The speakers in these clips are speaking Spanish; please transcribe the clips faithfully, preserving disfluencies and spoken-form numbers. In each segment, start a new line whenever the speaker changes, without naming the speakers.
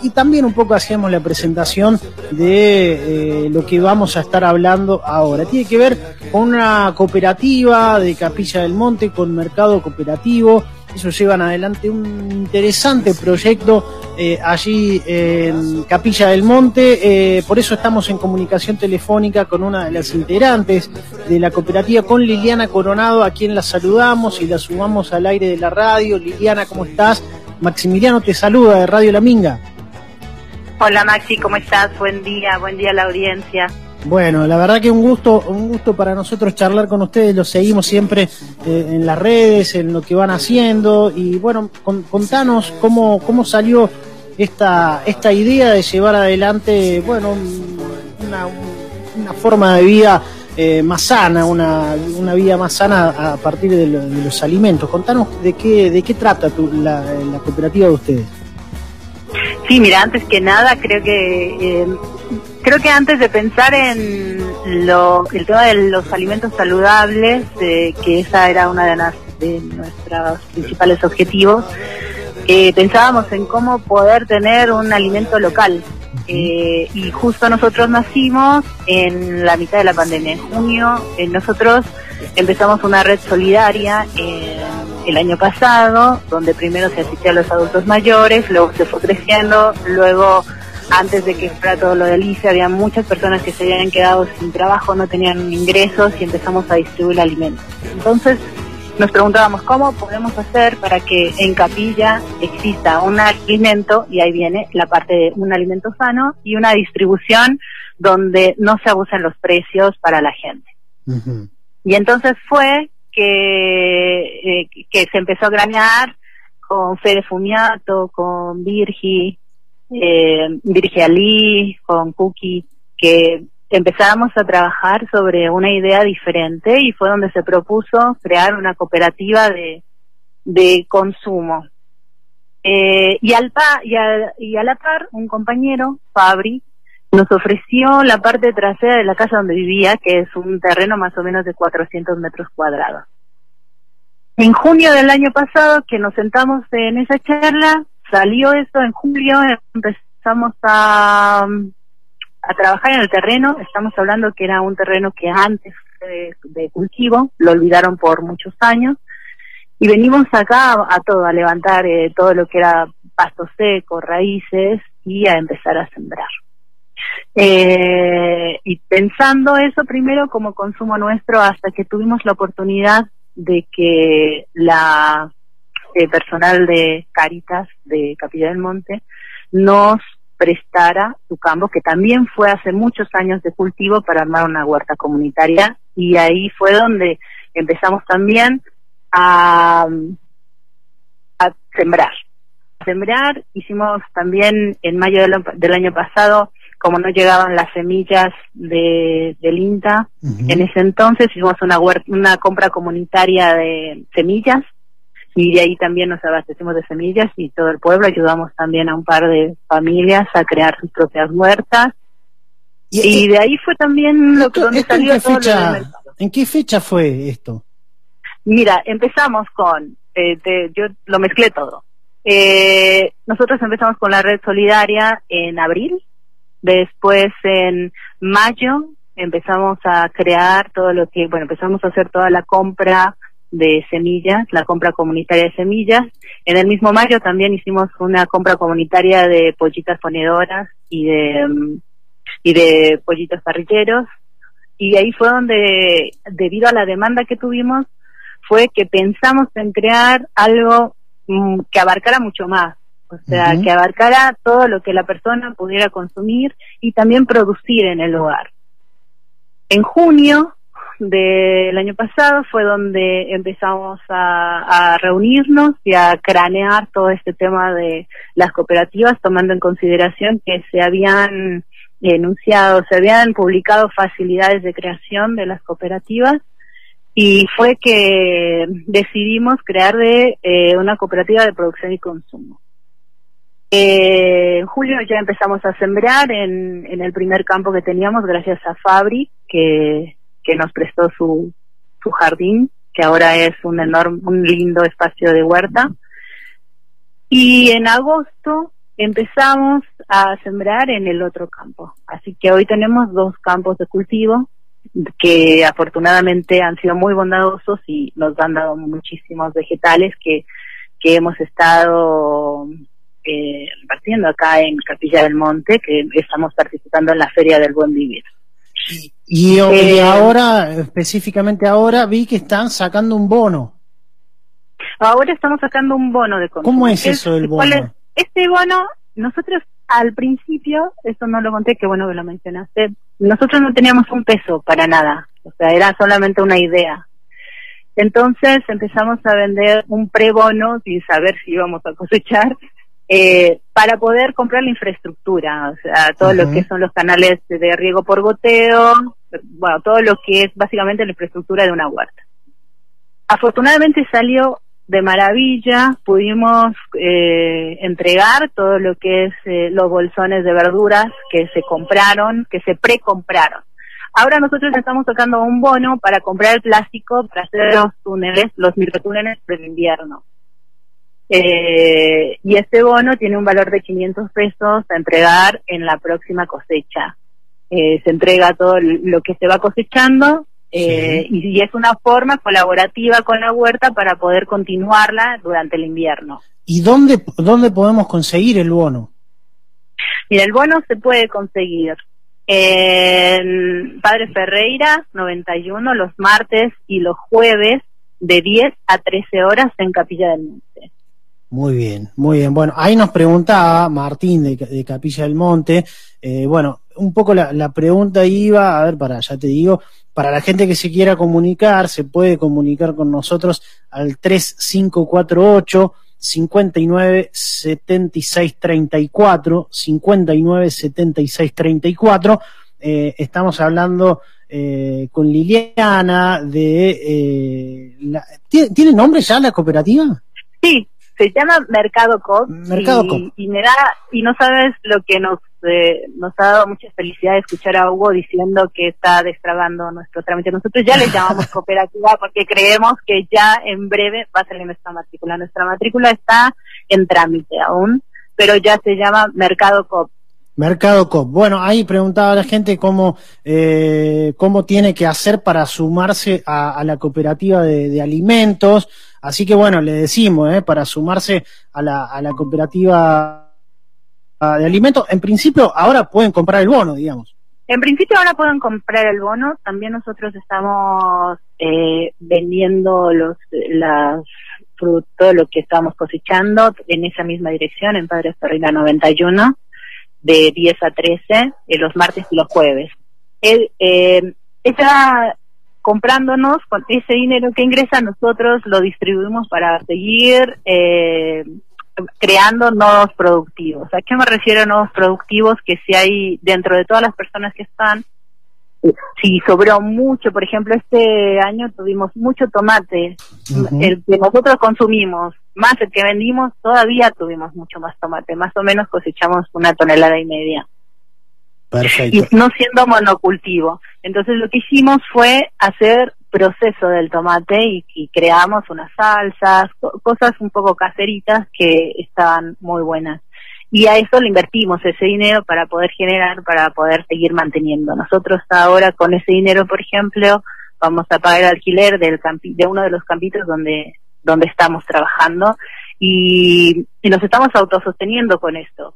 y también un poco hacíamos la presentación de eh, lo que vamos a estar hablando ahora. Tiene que ver con una cooperativa de Capilla del Monte, con mercado cooperativo. Ellos llevan adelante un interesante proyecto eh, allí en Capilla del Monte, eh, por eso estamos en comunicación telefónica con una de las integrantes de la cooperativa, con Liliana Coronado, a quien la saludamos y la sumamos al aire de la radio. Liliana, ¿cómo estás? Maximiliano te saluda de Radio La Minga.
Hola Maxi, ¿cómo estás? Buen día, buen día a la audiencia.
Bueno, la verdad que un gusto, un gusto para nosotros charlar con ustedes, los seguimos siempre eh, en las redes, en lo que van haciendo, y bueno, con, contanos cómo, cómo salió esta, esta idea de llevar adelante, bueno, una, una forma de vida eh, más sana, una, una vida más sana a partir de, lo, de los alimentos. Contanos de qué, de qué trata tu, la, la cooperativa de ustedes.
Sí, mira, antes que nada, creo que... Eh, Creo que antes de pensar en lo, el tema de los alimentos saludables, eh, que esa era una de, las, de nuestros principales objetivos, eh, pensábamos en cómo poder tener un alimento local. Eh, y justo nosotros nacimos en la mitad de la pandemia. En junio eh, nosotros empezamos una red solidaria eh, el año pasado, donde primero se asistía a los adultos mayores, luego se fue creciendo, luego... Antes de que fuera todo lo de Alicia, había muchas personas que se habían quedado sin trabajo, no tenían ingresos y empezamos a distribuir alimentos. Entonces nos preguntábamos cómo podemos hacer para que en Capilla exista un alimento, y ahí viene la parte de un alimento sano y una distribución donde no se abusen los precios para la gente. Uh-huh. Y entonces fue que, eh, que se empezó a granear con Fede Fumiato, con Virgi, Eh, Virgia Lee, con Cookie, que empezábamos a trabajar sobre una idea diferente, y fue donde se propuso crear una cooperativa de, de consumo. Eh, y, al pa, y, a, y a la par, un compañero, Fabri, nos ofreció la parte trasera de la casa donde vivía, que es un terreno más o menos de cuatrocientos metros cuadrados. En junio del año pasado, que nos sentamos en esa charla, salió eso. En julio empezamos a, a trabajar en el terreno. Estamos hablando que era un terreno que antes de, de cultivo, lo olvidaron por muchos años, y venimos acá a, a todo, a levantar eh, todo lo que era pasto seco, raíces, y a empezar a sembrar. Eh, y pensando eso primero como consumo nuestro, hasta que tuvimos la oportunidad de que la... Eh, personal de Cáritas de Capilla del Monte nos prestara su campo, que también fue hace muchos años de cultivo, para armar una huerta comunitaria, y ahí fue donde empezamos también a, a sembrar. A sembrar, hicimos también en mayo del, del año pasado, como no llegaban las semillas de, del INTA, uh-huh. En ese entonces hicimos una, huerta, una compra comunitaria de semillas, y de ahí también nos abastecimos de semillas, y todo el pueblo ayudamos también a un par de familias a crear sus propias huertas. Y, y de ahí fue también lo que donde
esto
salió
¿en qué
todo
fecha,
lo del mercado. ¿En
qué fecha fue esto?
Mira, empezamos con, eh, te, yo lo mezclé todo. Eh, nosotros empezamos con la red solidaria en abril, después en mayo empezamos a crear todo lo que, bueno, empezamos a hacer toda la compra de semillas, la compra comunitaria de semillas. En el mismo mayo también hicimos una compra comunitaria de pollitas ponedoras y de um, y de pollitos parrilleros, y ahí fue donde, debido a la demanda que tuvimos, fue que pensamos en crear algo um, que abarcara mucho más, o sea, uh-huh. que abarcara todo lo que la persona pudiera consumir y también producir en el hogar. En junio del año pasado fue donde empezamos a, a reunirnos y a cranear todo este tema de las cooperativas, tomando en consideración que se habían enunciado, se habían publicado facilidades de creación de las cooperativas, y fue que decidimos crear de eh, una cooperativa de producción y consumo. Eh, en julio ya empezamos a sembrar en, en el primer campo que teníamos, gracias a Fabri, que que nos prestó su, su jardín, que ahora es un enorme, un lindo espacio de huerta. Y en agosto empezamos a sembrar en el otro campo. Así que hoy tenemos dos campos de cultivo que afortunadamente han sido muy bondadosos y nos han dado muchísimos vegetales que, que hemos estado eh, repartiendo acá en Capilla del Monte, que estamos participando en la Feria del Buen Vivir.
Y, y, eh, y ahora, específicamente ahora, vi que están sacando un bono.
Ahora estamos sacando un bono de consumo.
¿Cómo es eso del bono?
Es? Este bono, nosotros al principio, eso no lo conté, qué bueno que lo mencionaste, nosotros no teníamos un peso para nada, o sea, era solamente una idea. Entonces empezamos a vender un prebono sin saber si íbamos a cosechar, eh, para poder comprar la infraestructura, o sea, todo uh-huh. lo que son los canales de riego por goteo, bueno, todo lo que es básicamente la infraestructura de una huerta. Afortunadamente salió de maravilla, pudimos eh, entregar todo lo que es eh, los bolsones de verduras que se compraron, que se precompraron. Ahora nosotros estamos sacando un bono para comprar el plástico para hacer los túneles, los microtúneles del invierno. Eh, y este bono tiene un valor de quinientos pesos a entregar en la próxima cosecha. Eh, se entrega todo lo que se va cosechando. Eh, sí. y, y es una forma colaborativa con la huerta para poder continuarla durante el invierno.
¿Y dónde, dónde podemos conseguir el bono?
Mira, el bono se puede conseguir en Padre Ferreira noventa y uno los martes y los jueves de diez a trece horas en Capilla del Monte.
Muy bien, muy bien. Bueno, ahí nos preguntaba Martín de, de Capilla del Monte, eh, bueno, un poco la, la pregunta iba, a ver, para, ya te digo, para la gente que se quiera comunicar, se puede comunicar con nosotros al tres cinco cuatro ocho, cinco nueve siete seis tres cuatro, cinco nueve siete seis tres cuatro. Eh, estamos hablando eh, con Liliana de... Eh, la, ¿tiene, ¿Tiene nombre ya la cooperativa?
Sí, se llama Mercado Coop.
Mercado
y,
Coop.
Y me da, y no sabes lo que nos eh, nos ha dado mucha felicidad escuchar a Hugo diciendo que está destrabando nuestro trámite. Nosotros ya le llamamos cooperativa porque creemos que ya en breve va a salir nuestra matrícula. Nuestra matrícula está en trámite aún, pero ya se llama Mercado Coop.
Mercado Coop. Bueno, ahí preguntaba la gente cómo eh, cómo tiene que hacer para sumarse a, a la cooperativa de, de alimentos. Así que bueno, le decimos, eh, para sumarse a la, a la cooperativa de alimentos, en principio ahora pueden comprar el bono, digamos.
En principio ahora pueden comprar el bono. También nosotros estamos eh, vendiendo los las frutos, todo lo que estamos cosechando en esa misma dirección, en Padre Ferreira noventa y uno, de diez a trece, eh, los martes y los jueves. El, eh, esa, comprándonos con ese dinero que ingresa, nosotros lo distribuimos para seguir eh, creando nuevos productivos. ¿A qué me refiero a nuevos productivos? Que si hay, dentro de todas las personas que están, si sobró mucho, por ejemplo, este año tuvimos mucho tomate, uh-huh. el que nosotros consumimos, más el que vendimos, todavía tuvimos mucho más tomate, más o menos cosechamos una tonelada y media.
Perfecto.
Y no siendo monocultivo. Entonces lo que hicimos fue hacer proceso del tomate y, y creamos unas salsas, co- cosas un poco caseritas que estaban muy buenas. Y a eso le invertimos ese dinero para poder generar, para poder seguir manteniendo. Nosotros ahora con ese dinero, por ejemplo, vamos a pagar el alquiler del campi- de uno de los campitos donde donde estamos trabajando y, y nos estamos autososteniendo con esto.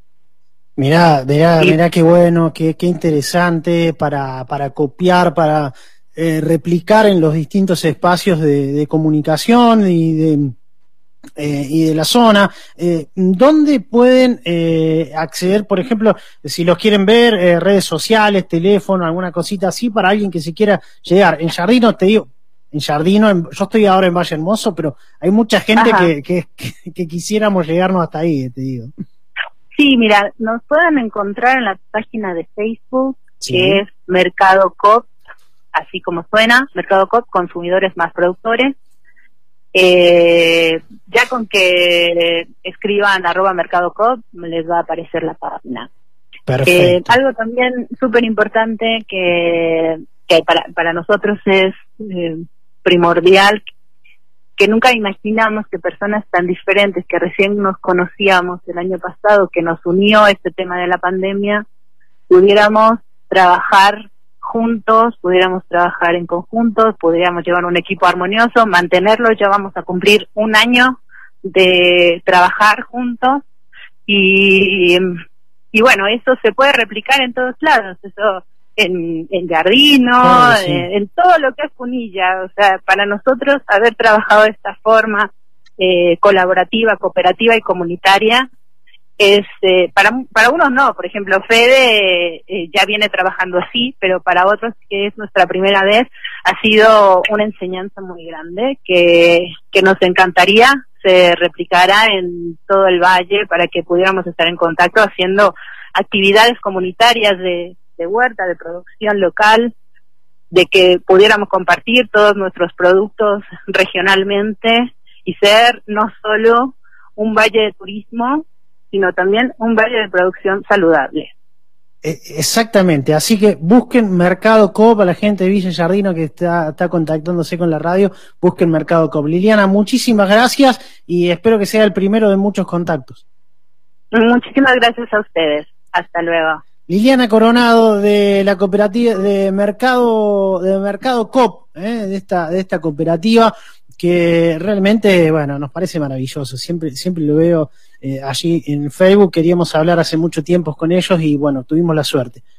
Mirá, mirá, sí. mirá qué bueno, qué, qué interesante para, para copiar, para eh, replicar en los distintos espacios de, de comunicación y de eh, y de la zona. Eh, ¿Dónde pueden eh, acceder, por ejemplo, si los quieren ver, eh, redes sociales, teléfono, alguna cosita así, para alguien que se quiera llegar? En Jardino, te digo, en Jardino, en, yo estoy ahora en Valle Hermoso, pero hay mucha gente que, que, que, que quisiéramos llegarnos hasta ahí, te digo.
Sí, mira, nos pueden encontrar en la página de Facebook, sí. que es Mercado Coop, así como suena, Mercado Coop, Consumidores más Productores. Eh, ya con que escriban arroba Mercado Coop, les va a aparecer la página.
Perfecto.
Eh, algo también súper importante que, que para, para nosotros es eh, primordial, que nunca imaginamos que personas tan diferentes, que recién nos conocíamos el año pasado, que nos unió este tema de la pandemia, pudiéramos trabajar juntos, pudiéramos trabajar en conjuntos, pudiéramos llevar un equipo armonioso, mantenerlo. Ya vamos a cumplir un año de trabajar juntos y, y bueno, eso se puede replicar en todos lados, eso en, en Gardino, claro, sí. en, en todo lo que es Punilla. O sea, para nosotros haber trabajado de esta forma eh, colaborativa, cooperativa y comunitaria es, eh, para para unos no, por ejemplo, Fede eh, ya viene trabajando así, pero para otros, que es nuestra primera vez, ha sido una enseñanza muy grande que, que nos encantaría se replicara en todo el valle para que pudiéramos estar en contacto haciendo actividades comunitarias de, de huerta, de producción local, de que pudiéramos compartir todos nuestros productos regionalmente y ser no solo un valle de turismo, sino también un valle de producción saludable.
Exactamente, así que busquen Mercado Coop, a la gente de Villa Giardino que está, está contactándose con la radio, busquen Mercado Coop. Liliana, muchísimas gracias y espero que sea el primero de muchos contactos.
Muchísimas gracias a ustedes, hasta luego.
Liliana Coronado de la cooperativa de Mercado de Mercado Coop, ¿eh? de esta de esta cooperativa que realmente, bueno, nos parece maravilloso. Siempre siempre lo veo eh, allí en Facebook. Queríamos hablar hace mucho tiempo con ellos y bueno, tuvimos la suerte.